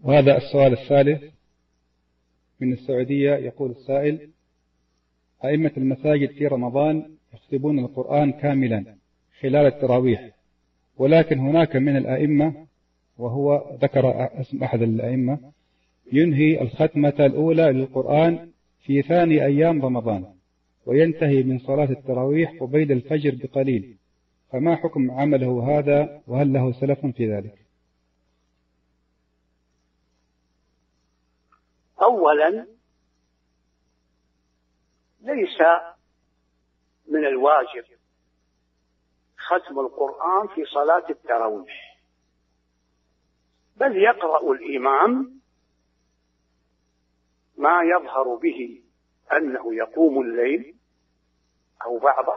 وهذا السؤال الثالث من السعودية. يقول السائل: أئمة المساجد في رمضان يختمون القرآن كاملا خلال التراويح، ولكن هناك من الأئمة، وهو ذكر اسم أحد الأئمة، ينهي الختمة الأولى للقرآن في ثاني أيام رمضان وينتهي من صلاة التراويح قبيل الفجر بقليل، فما حكم عمله هذا، وهل له سلف في ذلك؟ أولا، ليس من الواجب ختم القرآن في صلاة التراويح، بل يقرأ الإمام ما يظهر به أنه يقوم الليل أو بعضه،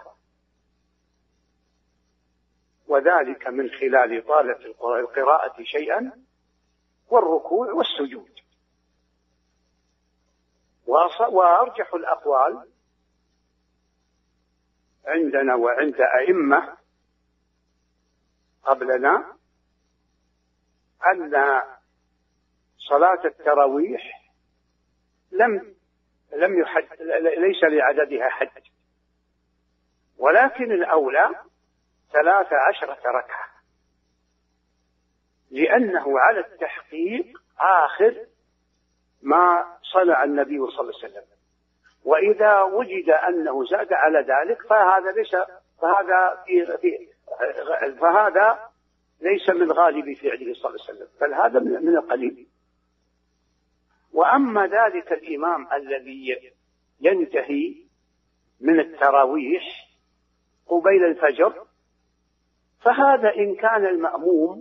وذلك من خلال طالة القراءة شيئا والركوع والسجود. وأرجح الأقوال عندنا وعند أئمة قبلنا أن صلاة التراويح ليس لعددها حد، ولكن الأولى 13 ركعة، لأنه على التحقيق آخر ما صنع النبي صلى الله عليه وسلم، وإذا وجد أنه زاد على ذلك فهذا ليس من غالب فعله صلى الله عليه وسلم، بل هذا من القليل. وأما ذلك الإمام الذي ينتهي من التراويح قبيل الفجر، فهذا إن كان المأموم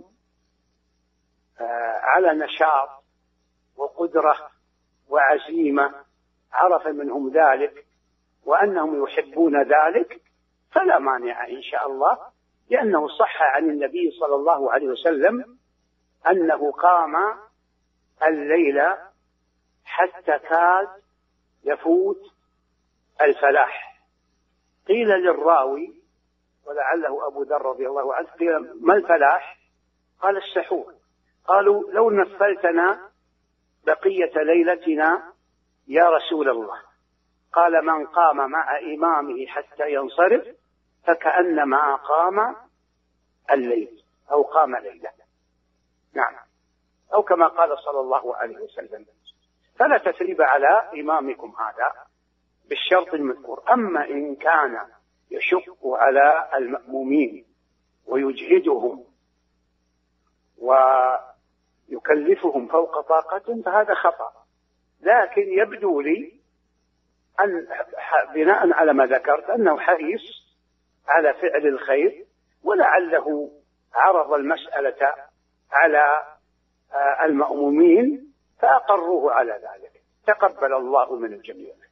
على نشاط وقدرة وعزيمة عرف منهم ذلك وأنهم يحبون ذلك فلا مانع إن شاء الله، لأنه صح عن النبي صلى الله عليه وسلم أنه قام الليل حتى كاد يفوت الفلاح. قيل للراوي ولعله أبو ذر رضي الله عنه، قيل: ما الفلاح؟ قال: السحور. قالوا: لو نفلتنا بقية ليلتنا يا رسول الله. قال: من قام مع إمامه حتى ينصرف فكأنما قام الليل أو قام ليلة. نعم، أو كما قال صلى الله عليه وسلم. فلا تثريب على إمامكم هذا بالشرط المذكور. أما إن كان يشق على المأمومين ويجهدهم ويكلفهم فوق طاقتهم فهذا خطأ، لكن يبدو لي أن بناء على ما ذكرت أنه حريص على فعل الخير، ولعله عرض المسألة على المأمومين فأقروه على ذلك. تقبل الله من الجميع.